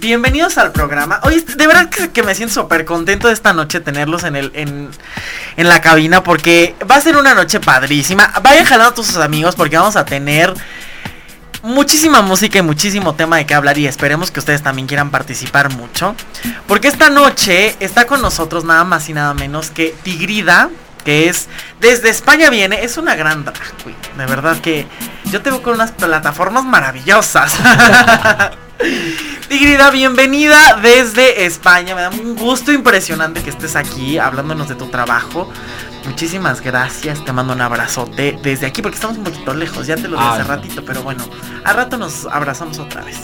Bienvenidos al programa. Oye, de verdad que me siento súper contento de esta noche tenerlos en la cabina, porque va a ser una noche padrísima. Vayan jalando a todos sus amigos porque vamos a tener muchísima música y muchísimo tema de qué hablar, y esperemos que ustedes también quieran participar mucho, porque esta noche está con nosotros nada más y nada menos que Tigrida, que es desde España viene, es una gran drag queen, de verdad que yo te veo con unas plataformas maravillosas. Tigrida, bienvenida desde España, me da un gusto impresionante que estés aquí hablándonos de tu trabajo. Muchísimas gracias, te mando un abrazote desde aquí porque estamos un poquito lejos, ya te lo di hace ratito, pero bueno, al rato nos abrazamos otra vez.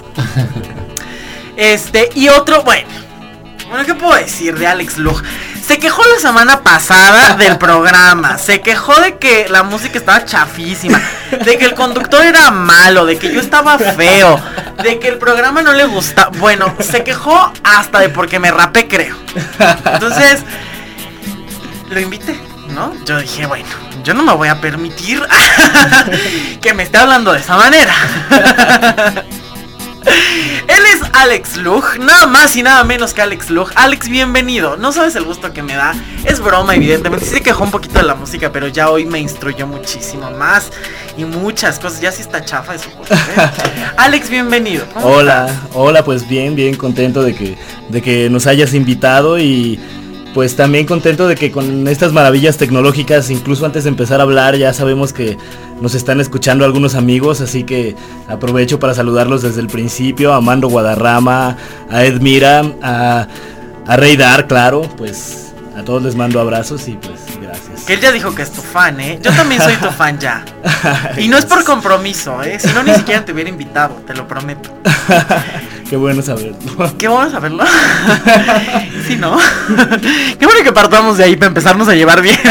Y otro, bueno, ¿qué puedo decir de Alex Lug? Se quejó la semana pasada del programa, se quejó de que la música estaba chafísima, de que el conductor era malo, de que yo estaba feo, de que el programa no le gusta. Bueno, se quejó hasta de porque me rapé, creo. Entonces, lo invité, ¿no? Yo dije, bueno, yo no me voy a permitir que me esté hablando de esa manera. Él es Alex Lug, nada más y nada menos que Alex Lug. Alex, bienvenido. No sabes el gusto que me da. Es broma, evidentemente. Sí se quejó un poquito de la música, pero ya hoy me instruyó muchísimo más y muchas cosas. Ya sí está chafa de su cosa, ¿eh? Alex, bienvenido. Hola, pues bien contento de que nos hayas invitado, y pues también contento de que con estas maravillas tecnológicas, incluso antes de empezar a hablar, ya sabemos que nos están escuchando algunos amigos, así que aprovecho para saludarlos desde el principio, a Mando Guadarrama, a Edmira, a Reidar, claro, pues a todos les mando abrazos y pues gracias. Que él ya dijo que es tu fan, ¿eh? Yo también soy tu fan ya. Y no es por compromiso, ¿eh? Si no, ni siquiera te hubiera invitado, te lo prometo. Qué bueno saberlo. Qué bueno saberlo. Sí, ¿no? Qué bueno que partamos de ahí para empezarnos a llevar bien.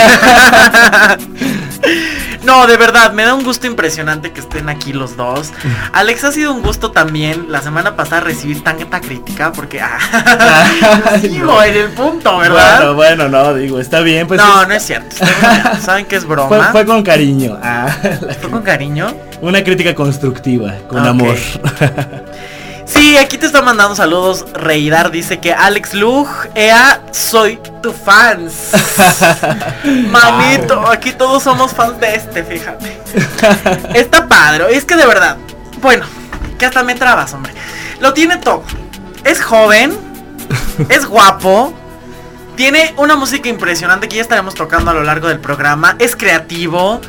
No, de verdad, me da un gusto impresionante que estén aquí los dos. Alex, ha sido un gusto también la semana pasada recibir tanta crítica, porque sigo en el punto, ¿verdad? Bueno, no, digo, está bien, pues. No es cierto, saben que es broma. Fue con cariño. ¿Fue con cariño? Una crítica constructiva, con amor. Sí, aquí te está mandando saludos. Reidar dice que Alex Lug, soy tu fans. Manito, aquí todos somos fans de fíjate. Está padre, es que de verdad, bueno, que hasta me trabas, hombre. Lo tiene todo. Es joven, es guapo, tiene una música impresionante que ya estaremos tocando a lo largo del programa. Es creativo.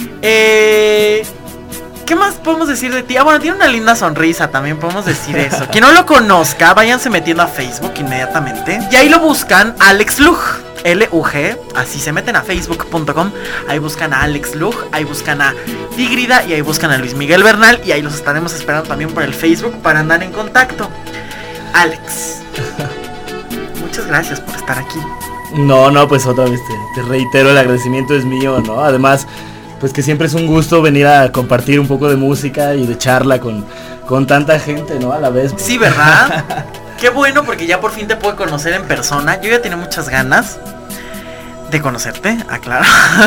¿Qué más podemos decir de ti? Bueno, tiene una linda sonrisa, también podemos decir eso. Quien no lo conozca, váyanse metiendo a Facebook inmediatamente y ahí lo buscan, Alex Lug, L-U-G, así se meten a facebook.com, ahí buscan a Alex Lug, ahí buscan a Tigrida y ahí buscan a Luis Miguel Bernal, y ahí los estaremos esperando también por el Facebook para andar en contacto. Alex, muchas gracias por estar aquí. No, pues otra vez te reitero, el agradecimiento es mío, ¿no? Además, pues que siempre es un gusto venir a compartir un poco de música y de charla con tanta gente, ¿no? A la vez. Sí, ¿verdad? Qué bueno, porque ya por fin te puedo conocer en persona. Yo ya tenía muchas ganas de conocerte, aclaro.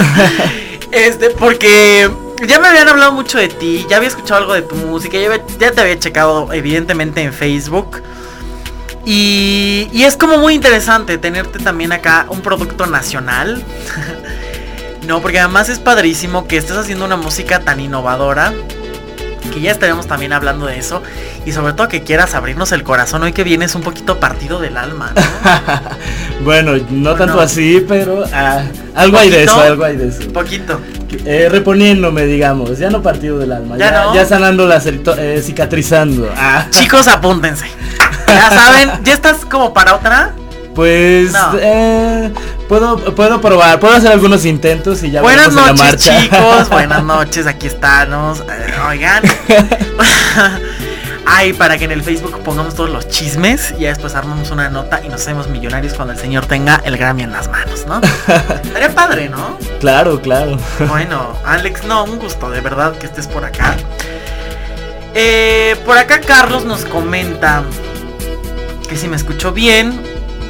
Porque ya me habían hablado mucho de ti, ya había escuchado algo de tu música, ya te había checado evidentemente en Facebook. Y es como muy interesante tenerte también acá, un producto nacional. No, porque además es padrísimo que estés haciendo una música tan innovadora, que ya estaremos también hablando de eso, y sobre todo que quieras abrirnos el corazón hoy que vienes un poquito partido del alma, ¿no? Bueno, no tanto así, pero algo hay de eso. Poquito. Reponiéndome, digamos, ya no partido del alma, ya sanando, cicatrizando. Chicos, apúntense. Ya saben, ¿ya estás como para otra? Pues no. Puedo probar, puedo hacer algunos intentos y ya. Buenas noches, en la marcha. Chicos, buenas noches, aquí estamos. Oigan. Ay, para que en el Facebook pongamos todos los chismes y ya después armamos una nota y nos hacemos millonarios cuando el señor tenga el Grammy en las manos, ¿no? Estaría padre, ¿no? Claro. Bueno, Alex, un gusto, de verdad que estés por acá. Por acá Carlos nos comenta que si me escucho bien,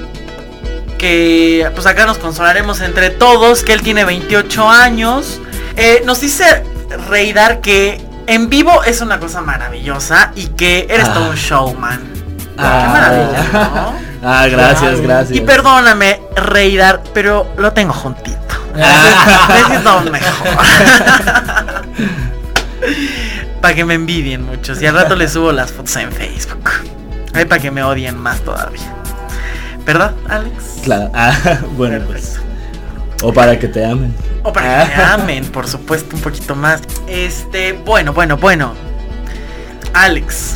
que pues acá nos consolaremos entre todos, que él tiene 28 años. Nos dice Reidar que en vivo es una cosa maravillosa y que eres todo un showman. Qué maravilla, ¿no? Gracias, gracias. Y perdóname, Reidar, pero lo tengo juntito. Necesito un mejor. Para que me envidien muchos. Y al rato les subo las fotos en Facebook. Ay, para que me odien más todavía. ¿Verdad, Alex? Claro. Bueno, pues. O para que te amen. O para que me amen, por supuesto, un poquito más. Bueno. Alex,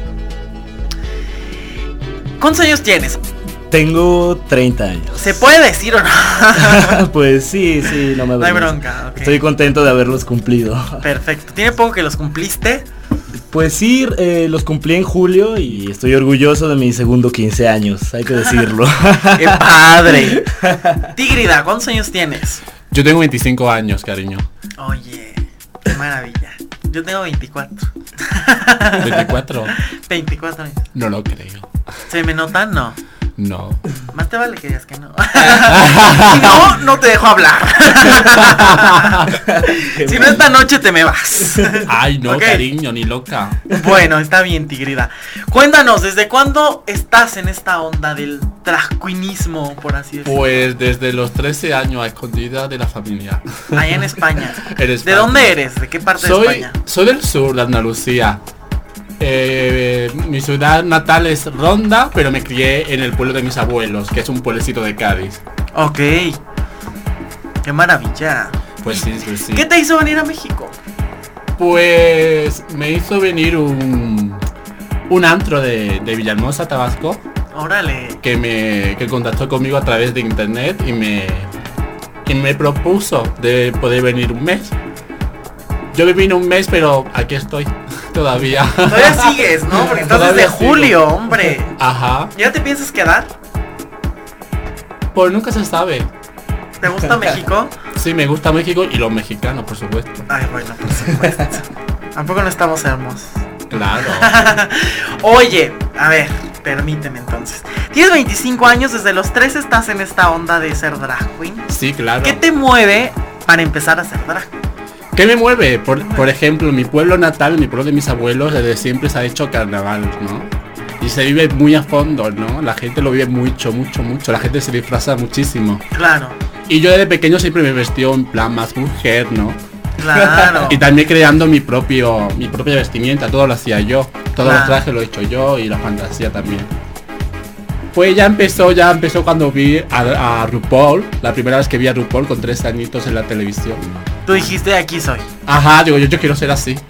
¿cuántos años tienes? Tengo 30 años. ¿Se puede decir o no? Pues sí, no me No hay avergüenza. bronca, ok. Estoy contento de haberlos cumplido. Perfecto. ¿Tiene poco que los cumpliste? Pues sí, los cumplí en julio y estoy orgulloso de mi segundo 15 años, hay que decirlo. ¡Qué padre! Tigrida, ¿cuántos años tienes? Yo tengo 25 años, cariño. Oye, qué maravilla. Yo tengo 24. 24. 24 años. No lo creo. ¿Se me notan? No. No. Más te vale que digas que no. Si no, no te dejo hablar. Si no, esta noche te me vas. Ay, no, Ok. cariño, ni loca. Bueno, está bien, Tigrida. Cuéntanos, ¿desde cuándo estás en esta onda del drag queenismo, por así decirlo? Pues desde los 13 años a escondida de la familia. Allá en España. En ¿De España. dónde eres? ¿De qué parte de España? Soy del sur de Andalucía. Mi ciudad natal es Ronda, pero me crié en el pueblo de mis abuelos, que es un pueblecito de Cádiz. Ok. Qué maravilla. Pues sí, pues sí. ¿Qué te hizo venir a México? Pues me hizo venir un antro de Villahermosa, Tabasco, Órale. que contactó conmigo a través de internet y me propuso de poder venir un mes. Yo me vine un mes, pero aquí estoy todavía. Todavía sigues, ¿no? Porque estás Todavía desde sigo. julio, hombre. Ajá. ¿Ya te piensas quedar? Pues nunca se sabe. ¿Te gusta México? Sí, me gusta México y los mexicanos, por supuesto. Ay, bueno, por supuesto. Tampoco no estamos hermosos. Claro. Oye, a ver, permíteme entonces. Tienes 25 años, desde los 13 estás en esta onda de ser drag queen. Sí, claro. ¿Qué te mueve para empezar a ser drag? ¿Qué me mueve? Por ejemplo, mi pueblo natal, mi pueblo de mis abuelos, desde siempre se ha hecho carnaval, ¿no? Y se vive muy a fondo, ¿no? La gente lo vive mucho. La gente se disfraza muchísimo. Claro, Y yo desde pequeño siempre me vestí en plan más mujer, ¿no? claro. Y también creando mi propia vestimenta, todo lo hacía yo. Todos Claro. los trajes lo he hecho yo y la fantasía también. Pues ya empezó cuando vi a RuPaul, la primera vez que vi a RuPaul con 3 añitos en la televisión. Tú dijiste, aquí soy. Ajá, digo, yo quiero ser así.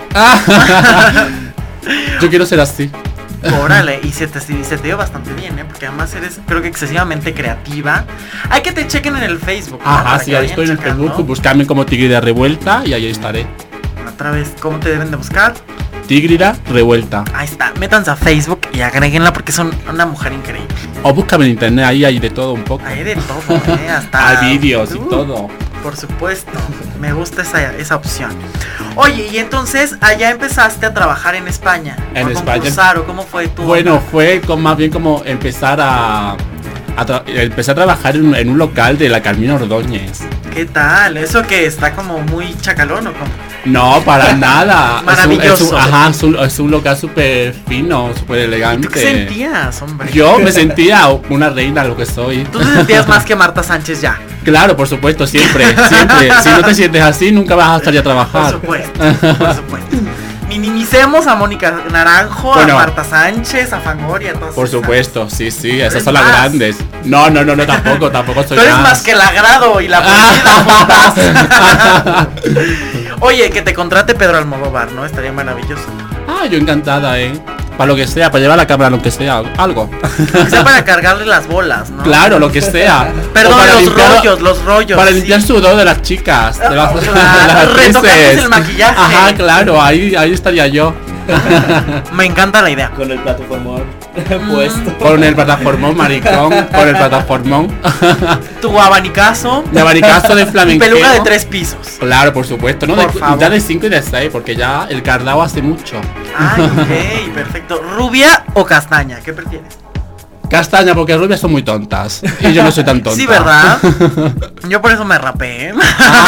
Yo quiero ser así. Órale, y se te dio bastante bien, ¿eh? Porque además eres, creo que excesivamente creativa. Hay que te chequen en el Facebook, ¿no? Ajá, Para sí, que ahí vayan estoy en el checando. Facebook, buscarme como Tigrida Revuelta y ahí estaré. Otra vez, ¿cómo te deben de buscar? Tigrida Revuelta. Ahí está, métanse a Facebook y agréguenla porque son una mujer increíble. O búscame en internet, ahí hay de todo un poco. Hay de todo, hasta... Hay vídeos y todo. Por supuesto, me gusta esa opción. Oye, y entonces allá empezaste a trabajar en España. En ¿O a España. concursar, o cómo fue tu Bueno, onda? fue más bien como empezar empecé a trabajar en un local de la Carmina Ordóñez. ¿Qué tal? ¿Eso que está como muy chacalón o cómo? No, para nada. Maravilloso. Es un local súper fino, súper ¿Y elegante. tú qué sentías, hombre? Yo me sentía una reina, lo que soy. Tú te sentías más que Marta Sánchez ya. Claro, por supuesto, siempre. Si no te sientes así, nunca vas a estar ya a Por trabajar. supuesto, por supuesto. Minimicemos a Mónica Naranjo, Bueno. a Marta Sánchez, a Fangor y a todas Por esas. supuesto, sí, esas eres son las más. grandes. No, tampoco soy Tú eres más que el agrado y la juntas. Oye, que te contrate Pedro Almodóvar, ¿no? Estaría maravilloso. Yo encantada, Para lo que sea, para llevar la cámara, lo que sea, algo. Que sea para cargarle las bolas, ¿no? Claro, lo que sea. Perdón, O para los rollos. Para sí. limpiar sudor de las chicas, de las, Claro, de las retocarles actrices. el maquillaje. Ajá, claro, ahí estaría yo. Me encanta la idea. Con el plataformón puesto. Con el plataformón, maricón, con el plataformón. Tu abanicazo. De abanicazo de flamenco. Peluca de 3 pisos. Claro, por supuesto, ¿no? Por favor. Ya de 5 y de 6, porque ya el cardao hace mucho. Ay, ok, perfecto. ¿Rubia o castaña? ¿Qué prefieres? Castaña, porque rubias son muy tontas. Y yo no soy tan tonta. Sí, ¿verdad? Yo por eso me rapé. ¿eh?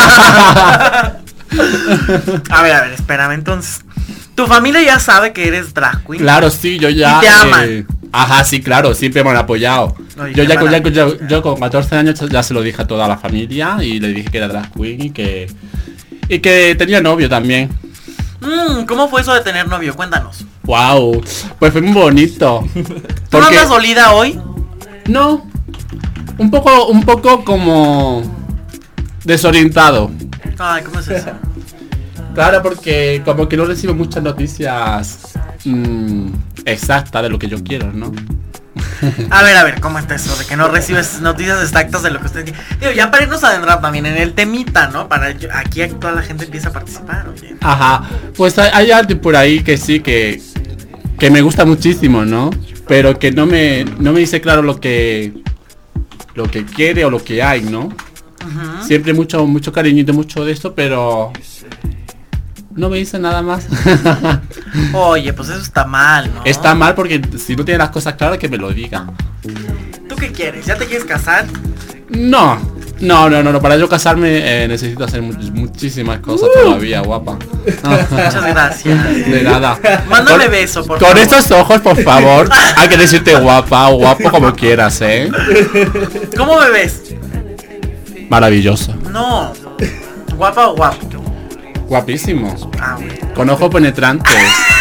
A ver, espérame entonces. ¿Tu familia ya sabe que eres drag queen? Claro, sí, yo ya. Y te aman. Ajá, sí, claro, siempre me han apoyado. Oye, Yo qué ya con, maravilla. yo con 14 años ya se lo dije a toda la familia y le dije que era drag queen y que tenía novio también. ¿Cómo fue eso de tener novio? Cuéntanos. Wow, pues fue muy bonito. ¿Tú no andas dolida hoy? No, un poco como desorientado. Ay, ¿cómo es eso? Claro, porque como que no recibo muchas noticias exactas de lo que yo quiero, ¿no? A ver, ¿cómo está eso? De que no recibes noticias exactas de lo que usted quiere. Digo, ya para irnos a adentrar también en el temita, ¿no? Aquí toda la gente empieza a participar, oye. Ajá, pues hay alguien por ahí que sí, que me gusta muchísimo, ¿no? Pero que no me dice claro lo que quiere o lo que hay, ¿no? Ujú. Siempre mucho cariñito, mucho de esto, pero no me dice nada más. Oye, pues eso está mal, ¿no? Está mal porque si no tiene las cosas claras que me lo diga. ¿Tú qué quieres? ¿Ya te quieres casar? No, para yo casarme necesito hacer muchísimas cosas todavía, guapa. Muchas gracias. De nada. Mándame Con- beso, por Con favor. estos ojos, por favor, hay que decirte guapa o guapo como quieras, ¿eh? ¿Cómo me ves? Maravilloso. No. ¿Guapa o guapo? Guapísimo. Ah, bueno. Con ojos penetrantes.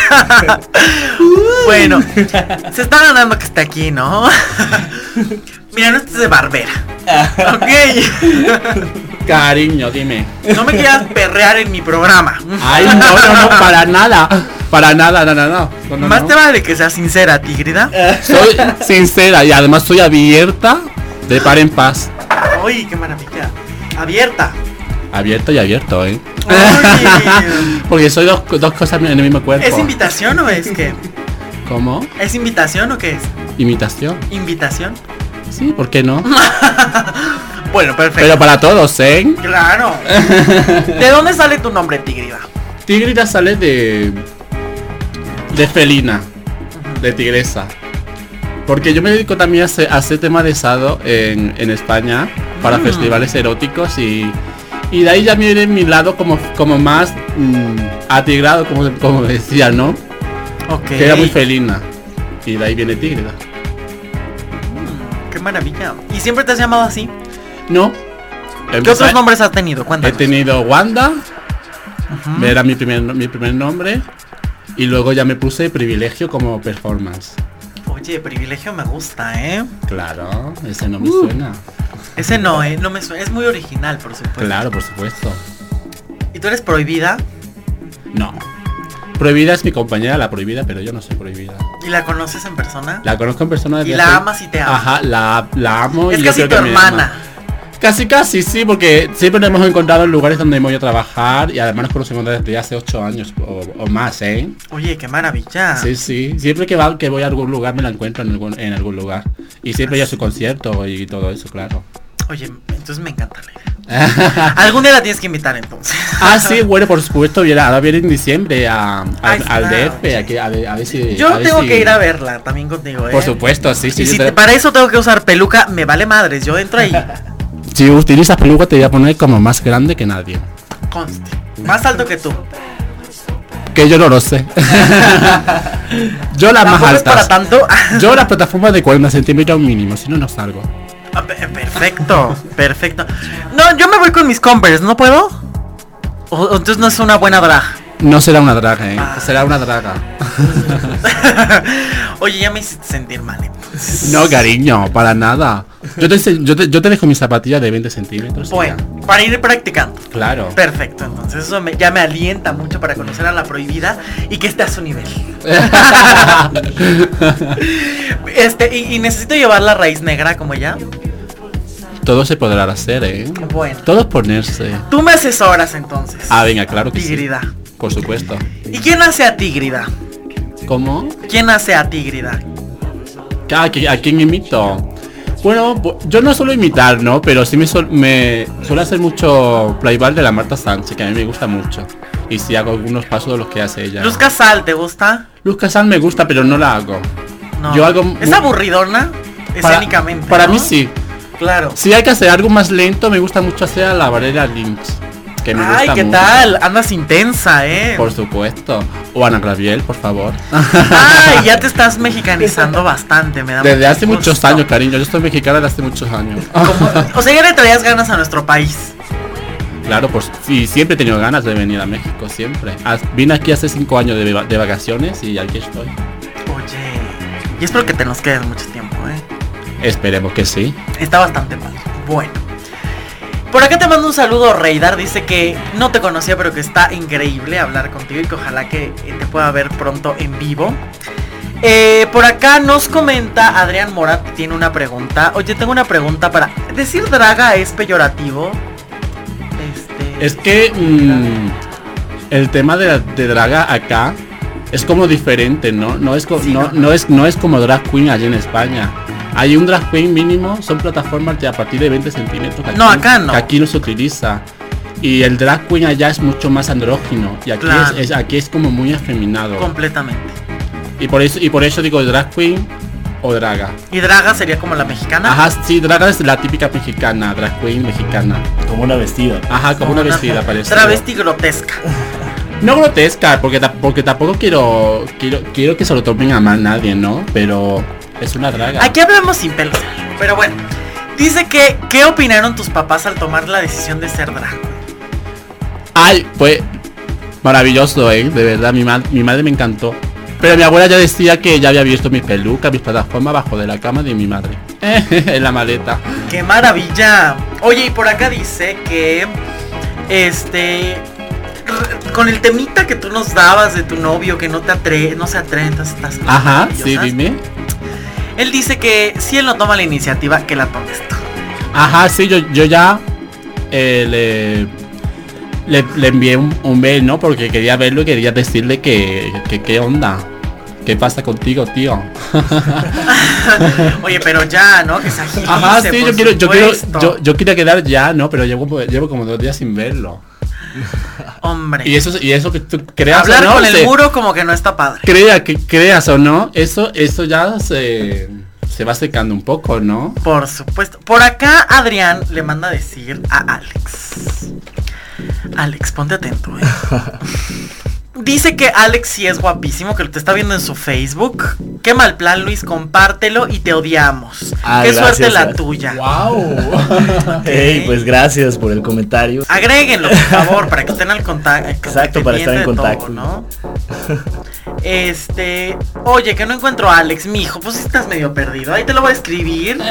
Bueno, se está ganando que esté aquí, ¿no? Mira, no estés de barbera. Ok. Cariño, dime. No me quieras perrear en mi programa. Ay, no, para nada. Para nada, no. Más te vale que seas sincera, Tigrida. Soy sincera y además soy abierta de par en paz. Uy, qué maravilla. Abierta. Abierto y abierto, ¿eh? Oye. Porque soy dos cosas en el mismo cuerpo. ¿Es invitación o es qué? ¿Cómo? ¿Es invitación o qué es? Imitación. ¿Invitación? Sí, ¿por qué no? Bueno, perfecto. Pero para todos, ¿eh? Claro. ¿De dónde sale tu nombre, Tigrida? Tigrida sale de felina, de tigresa. Porque yo me dedico también a hacer temas de asado en España para festivales eróticos y de ahí ya viene mi lado como más atigrado, como decía, ¿no? Ok. Que era muy felina. Y de ahí viene Tigrida. Qué maravilla. ¿Y siempre te has llamado así? No. ¿Qué otros nombres has tenido? He Cuéntanos. tenido Wanda, Ujú. era mi primer nombre. Y luego ya me puse Privilegio como performance. Oye, privilegio me gusta, ¿eh? Claro, ese no me suena. Ese no, no me suena. Es muy original, por supuesto. Claro, por supuesto. ¿Y tú eres prohibida? No. Prohibida es mi compañera, la prohibida, pero yo no soy prohibida. ¿Y la conoces en persona? La conozco en persona desde Y la hace- amas y te amas. Ajá, la amo Es y yo casi creo tu que me hermana. ama. Casi, sí, porque siempre nos hemos encontrado en lugares donde hemos ido a trabajar y además nos conocemos desde hace 8 años o más, ¿eh? Oye, qué maravilla. Sí, siempre que voy a algún lugar me la encuentro en algún lugar. Y siempre ya su concierto y todo eso, claro. Oye, entonces me encanta la idea. Algún día la tienes que invitar entonces. Ah, sí, bueno, por supuesto, ahora viene en diciembre Ay, al claro. DF, a ver si... Yo a ver tengo si- que ir a verla también contigo, ¿eh? Por supuesto, sí. Y yo si te- para eso tengo que usar peluca, me vale madres. Yo entro ahí. Si utilizas peluca te voy a poner como más grande que nadie. Conste. Más alto que tú. Que yo no lo sé. Yo las más ¿Tampoco es para altas. tanto? Yo las plataformas de 40 centímetros mínimo, si no, no salgo. Ah, perfecto, perfecto. No, yo me voy con mis Converse, ¿no puedo? O entonces no es una buena drag. No será una draga, Ah. será una draga. Oye, ya me hiciste sentir mal. No, cariño, para nada. Yo te dejo mis zapatillas de 20 centímetros. y Bueno, para ir practicando. ya. Claro. Perfecto, entonces eso ya me alienta mucho para conocer a la prohibida y que esté a su nivel. Y necesito llevar la raíz negra como ella. Todo se podrá hacer, ¿eh? Bueno, Todo es ponerse. tú me asesoras entonces. Ah, venga, claro que Tigrida. sí. Por supuesto. ¿Y quién hace a Tigrida? ¿Cómo? ¿Quién hace a Tigrida? ¿A quién imito? Bueno, yo no suelo imitar, ¿no? Pero sí me suelo hacer mucho playback de la Marta Sánchez, que a mí me gusta mucho. Y sí hago algunos pasos de los que hace ella. Luz Casal, ¿te gusta? Luz Casal me gusta, pero no la hago. No. Yo hago Es aburridona escénicamente. Para ¿no? mí sí. Claro. Si hay que hacer algo más lento, me gusta mucho hacer a la Valeria Lynch. que me Ay, gusta ¿qué mucho. tal? Andas intensa, Por supuesto. O Ana Gabriel, por favor. Ay, ya te estás mexicanizando bastante, me da Desde mucho hace muchos gusto. años, cariño. Yo soy mexicana desde hace muchos años. O sea, ya le traías ganas a nuestro país. Claro, pues sí, siempre he tenido ganas de venir a México, siempre. Vine aquí hace 5 años de vacaciones y aquí estoy. Oye, y espero que te nos quedes mucho tiempo, Esperemos que sí. Está bastante mal. Bueno. Por acá te mando un saludo, Reidar. Dice que no te conocía, pero que está increíble hablar contigo y que ojalá que te pueda ver pronto en vivo. Por acá nos comenta Adrián Morat, tiene una pregunta. Oye, tengo una pregunta para... ¿Decir draga es peyorativo? Es que el tema de draga acá es como diferente, ¿no? No es como drag queen allí en España. Hay un drag queen mínimo, son plataformas de a partir de 20 centímetros. No, acá no. Que aquí no se utiliza. Y el drag queen allá es mucho más andrógino. Y aquí, claro, aquí es como muy afeminado. Completamente. Y por eso digo drag queen o draga. ¿Y draga sería como la mexicana? Ajá, sí, draga es la típica mexicana, drag queen mexicana. Como una vestida. Ajá, como una vestida parece. Travesti grotesca. No grotesca, porque tampoco quiero que se lo tomen a mal nadie, ¿no? Pero es una draga. Aquí hablamos sin pelos. Pero bueno, dice que ¿qué opinaron tus papás al tomar la decisión de ser drag? Ay, pues maravilloso, de verdad, mi madre me encantó. Pero mi abuela ya decía que ya había visto mis pelucas, mis plataformas bajo de la cama de mi madre. En la maleta. ¡Qué maravilla! Oye, y por acá dice que con el temita que tú nos dabas de tu novio que no se atreve, entonces estás... Ajá, sí, dime. Él dice que si él no toma la iniciativa, que la tomes tú. Ajá, sí, yo ya le envié un mail, ¿no? Porque quería verlo y quería decirle que qué onda. ¿Qué pasa contigo, tío? Oye, pero ya, ¿no? Que se agilice. Ajá, sí, yo quería quedar ya, ¿no? Pero llevo como 2 días sin verlo. Hombre. Y eso que tú creas hablar o no, con el muro como que no está padre. Creas o no, eso ya se va secando un poco, ¿no? Por supuesto. Por acá Adrián le manda a decir a Alex. Alex, ponte atento, Dice que Alex sí es guapísimo, que te está viendo en su Facebook. Qué mal plan, Luis, compártelo y te odiamos. Qué suerte la tuya. Wow. Hey, pues gracias por el comentario. Agréguenlo, por favor, para que estén al contacto. Exacto, para estar en contacto, todo, ¿no? Oye, que no encuentro a Alex, mijo, pues estás medio perdido. Ahí te lo voy a escribir.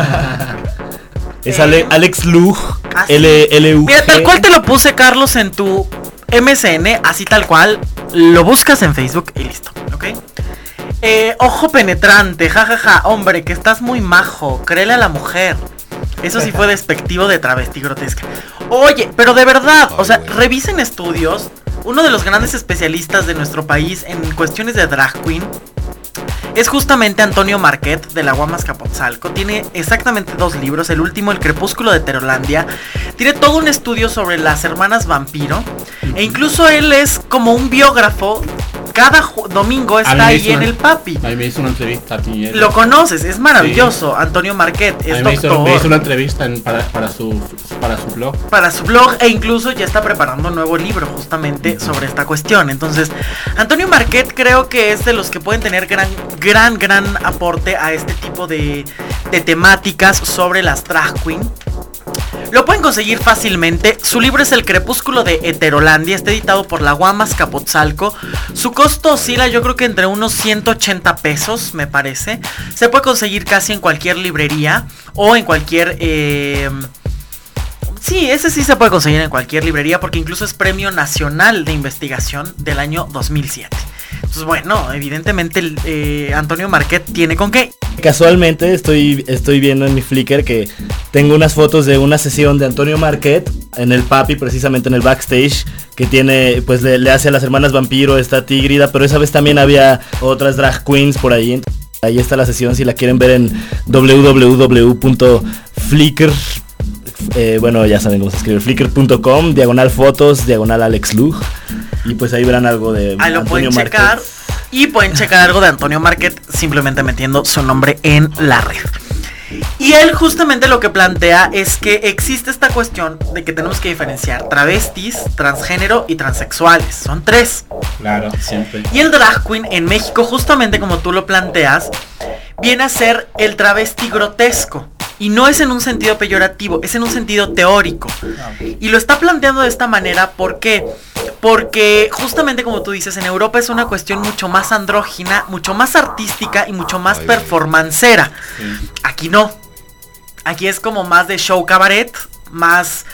Es Alex Lug, ¿sí? L-U-G. Mira, tal cual te lo puse, Carlos, en tu MSN, así tal cual. Lo buscas en Facebook y listo, ¿ok? Ojo penetrante, jajaja. Hombre, que estás muy majo, créele a la mujer. Eso sí fue despectivo de travesti grotesca. Oye, pero de verdad, o sea, revisen estudios. Uno de los grandes especialistas de nuestro país en cuestiones de drag queen es justamente Antonio Marquet de la UAM Azcapotzalco. Tiene exactamente 2 libros. El último, El Crepúsculo de Heterolandia. Tiene todo un estudio sobre las hermanas vampiro. E incluso él es como un biógrafo. Cada domingo está ahí en el Papi. A mí me hizo una entrevista a ti. Lo conoces, es maravilloso. Sí. Antonio Marquet es doctor. Me hizo una entrevista para su blog. Para su blog, e incluso ya está preparando un nuevo libro justamente sobre esta cuestión. Entonces, Antonio Marquet creo que es de los que pueden tener gran aporte a este tipo de temáticas sobre las drag queen. Lo pueden conseguir fácilmente. Su libro es El Crepúsculo de Heterolandia. Está editado por la UAM Azcapotzalco. Su costo oscila, yo creo que entre unos 180 pesos, me parece. Se puede conseguir casi en cualquier librería o en cualquier... Sí, ese sí se puede conseguir en cualquier librería porque incluso es Premio Nacional de Investigación del año 2007. Entonces, bueno, evidentemente Antonio Marquet tiene con qué. Casualmente estoy viendo en mi Flickr que tengo unas fotos de una sesión de Antonio Marquet en el Papi, precisamente en el backstage, que tiene, pues le hace a las hermanas vampiro, está Tigrida, pero esa vez también había otras drag queens por ahí. Ahí está la sesión, si la quieren ver en www.flickr. Bueno, ya saben cómo se escribe, flickr.com, /fotos, /Alex Lug. Y pues ahí verán algo de ahí lo Antonio pueden checar. Y pueden checar algo de Antonio Marquet simplemente metiendo su nombre en la red. Y él justamente lo que plantea es que existe esta cuestión de que tenemos que diferenciar travestis, transgénero y transexuales. Son 3. Claro, siempre. Y el drag queen en México, justamente como tú lo planteas, viene a ser el travesti grotesco. Y no es en un sentido peyorativo, es en un sentido teórico. Y lo está planteando de esta manera, ¿por qué? Porque justamente como tú dices, en Europa es una cuestión mucho más andrógina, mucho más artística y mucho más performancera. Sí. Aquí no. Aquí es como más de show cabaret, más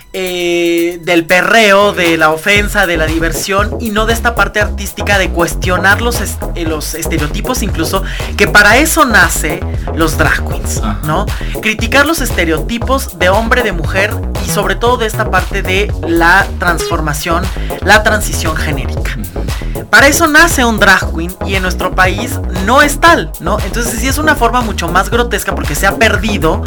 del perreo, de la ofensa, de la diversión, y no de esta parte artística de cuestionar los estereotipos, incluso, que para eso nace los drag queens, ¿no? Criticar los estereotipos de hombre, de mujer, y sobre todo de esta parte de la transformación, la transición genérica. Para eso nace un drag queen, y en nuestro país no es tal, ¿no? Entonces sí es una forma mucho más grotesca porque se ha perdido.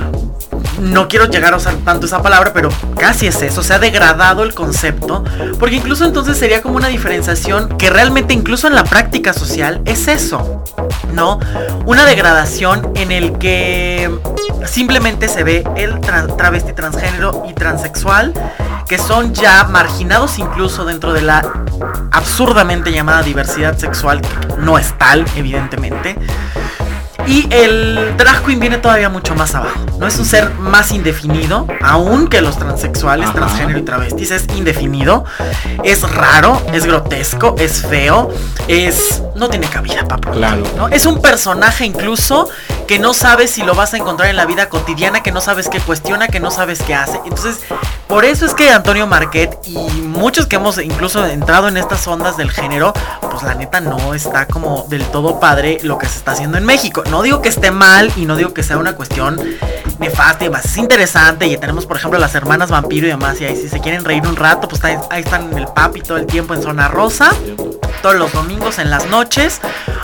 No quiero llegar a usar tanto esa palabra, pero casi es eso, se ha degradado el concepto, porque incluso entonces sería como una diferenciación que realmente incluso en la práctica social es eso, ¿no? Una degradación en el que simplemente se ve el travesti, transgénero y transexual, que son ya marginados incluso dentro de la absurdamente llamada diversidad sexual, que no es tal, evidentemente. Y el drag queen viene todavía mucho más abajo, ¿no? Es un ser más indefinido, aún que los transexuales, transgénero y travestis, es indefinido, es raro, es grotesco, es feo, no tiene cabida, papá. Claro. ¿No? Es un personaje incluso que no sabes si lo vas a encontrar en la vida cotidiana, que no sabes qué cuestiona, que no sabes qué hace. Entonces, por eso es que Antonio Marquet y muchos que hemos incluso entrado en estas ondas del género, pues la neta no está como del todo padre lo que se está haciendo en México. No digo que esté mal y no digo que sea una cuestión nefasta y demás. Es interesante y tenemos, por ejemplo, las hermanas vampiro y demás. Y ahí si se quieren reír un rato, pues ahí están en el papi todo el tiempo en Zona Rosa. Todos los domingos en las noches.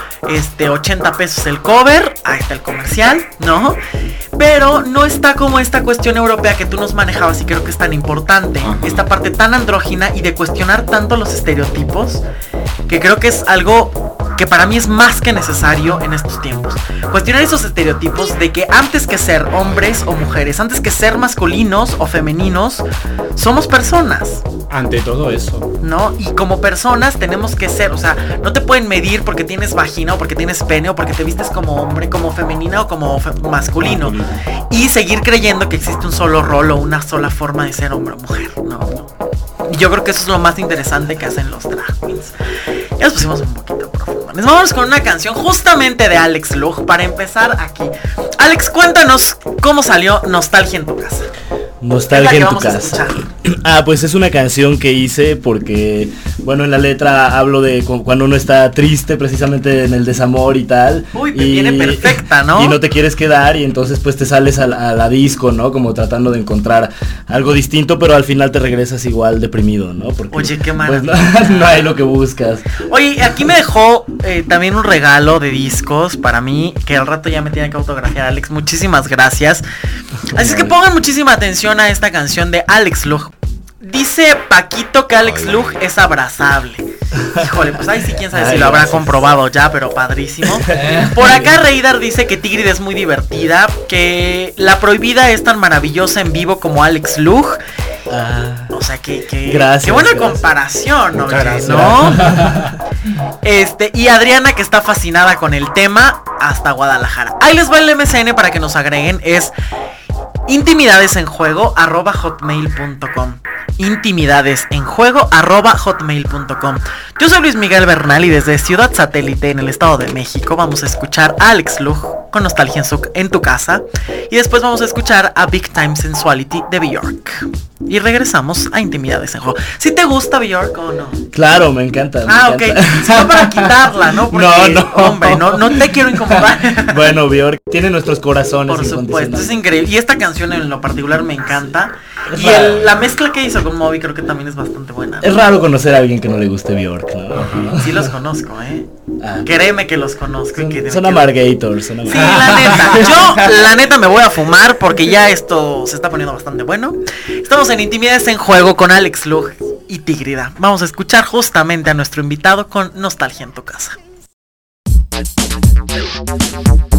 80 pesos el cover. Ahí está el comercial, ¿no? Pero no está como esta cuestión europea que tú nos manejabas y creo que es tan importante. Esta parte tan andrógina y de cuestionar tanto los estereotipos, que creo que es algo que para mí es más que necesario en estos tiempos. Cuestionar esos estereotipos de que antes que ser hombres o mujeres, antes que ser masculinos o femeninos, somos personas. Ante todo eso, ¿no? Y como personas tenemos que ser, o sea, no te pueden medir porque tienes vagina o porque tienes pene o porque te vistes como hombre, como femenina o como masculino. Y seguir creyendo que existe un solo rol o una sola forma de ser hombre o mujer, ¿no? Y yo creo que eso es lo más interesante que hacen los drag queens. Ya nos pusimos un poquito profundo. Vamos con una canción justamente de Alex Lug para empezar aquí. Alex, cuéntanos cómo salió Nostalgia en tu casa. Nostalgia en tu casa. Pues es una canción que hice porque, bueno, en la letra hablo de cuando uno está triste precisamente en el desamor y tal. Uy, te viene perfecta, ¿no? Y no te quieres quedar y entonces pues te sales a la disco, ¿no? Como tratando de encontrar algo distinto, pero al final te regresas igual deprimido, ¿no? Porque, oye, qué maravilla. Pues, no hay lo que buscas. Oye, aquí me dejó también un regalo de discos para mí, que al rato ya me tiene que autografiar Alex. Muchísimas gracias. Así es que pongan muchísima atención a esta canción de Alex Lug. Dice Paquito que Alex Lug es abrazable. Híjole, pues ahí sí, quién sabe si lo habrá comprobado ya, pero padrísimo. Por acá Reidar dice que Tigrid es muy divertida, que La Prohibida es tan maravillosa en vivo como Alex Lug. O sea que gracias, qué buena gracias. Comparación, oye, ¿no? Y Adriana, que está fascinada con el tema, hasta Guadalajara. Ahí les va el MSN para que nos agreguen. Es intimidadesenjuego@hotmail.com. intimidadesenjuego@hotmail.com. Yo soy Luis Miguel Bernal y desde Ciudad Satélite en el Estado de México vamos a escuchar a Alex Lug con Nostalgia en tu casa y después vamos a escuchar a Big Time Sensuality de Bjork. Y regresamos a Intimidades en Juego. ¿Sí te gusta Bjork o no? Claro, me encanta. Ok. Solo para quitarla, ¿no? Porque, no. Hombre, no te quiero incomodar. Bueno, Bjork tiene nuestros corazones. Por supuesto, es increíble. Y esta canción en lo particular me encanta. Es y la mezcla que hizo con Moby creo que también es bastante buena, ¿no? Es raro conocer a alguien que no le guste Bjork, ¿no? Sí los conozco, Créeme que los conozco. Son amargators. Sí, la neta. Yo, la neta, me voy a fumar porque ya esto se está poniendo bastante bueno. Estamos en Intimidades en Juego con Alex Lug y Tigrida. Vamos a escuchar justamente a nuestro invitado con Nostalgia en tu casa.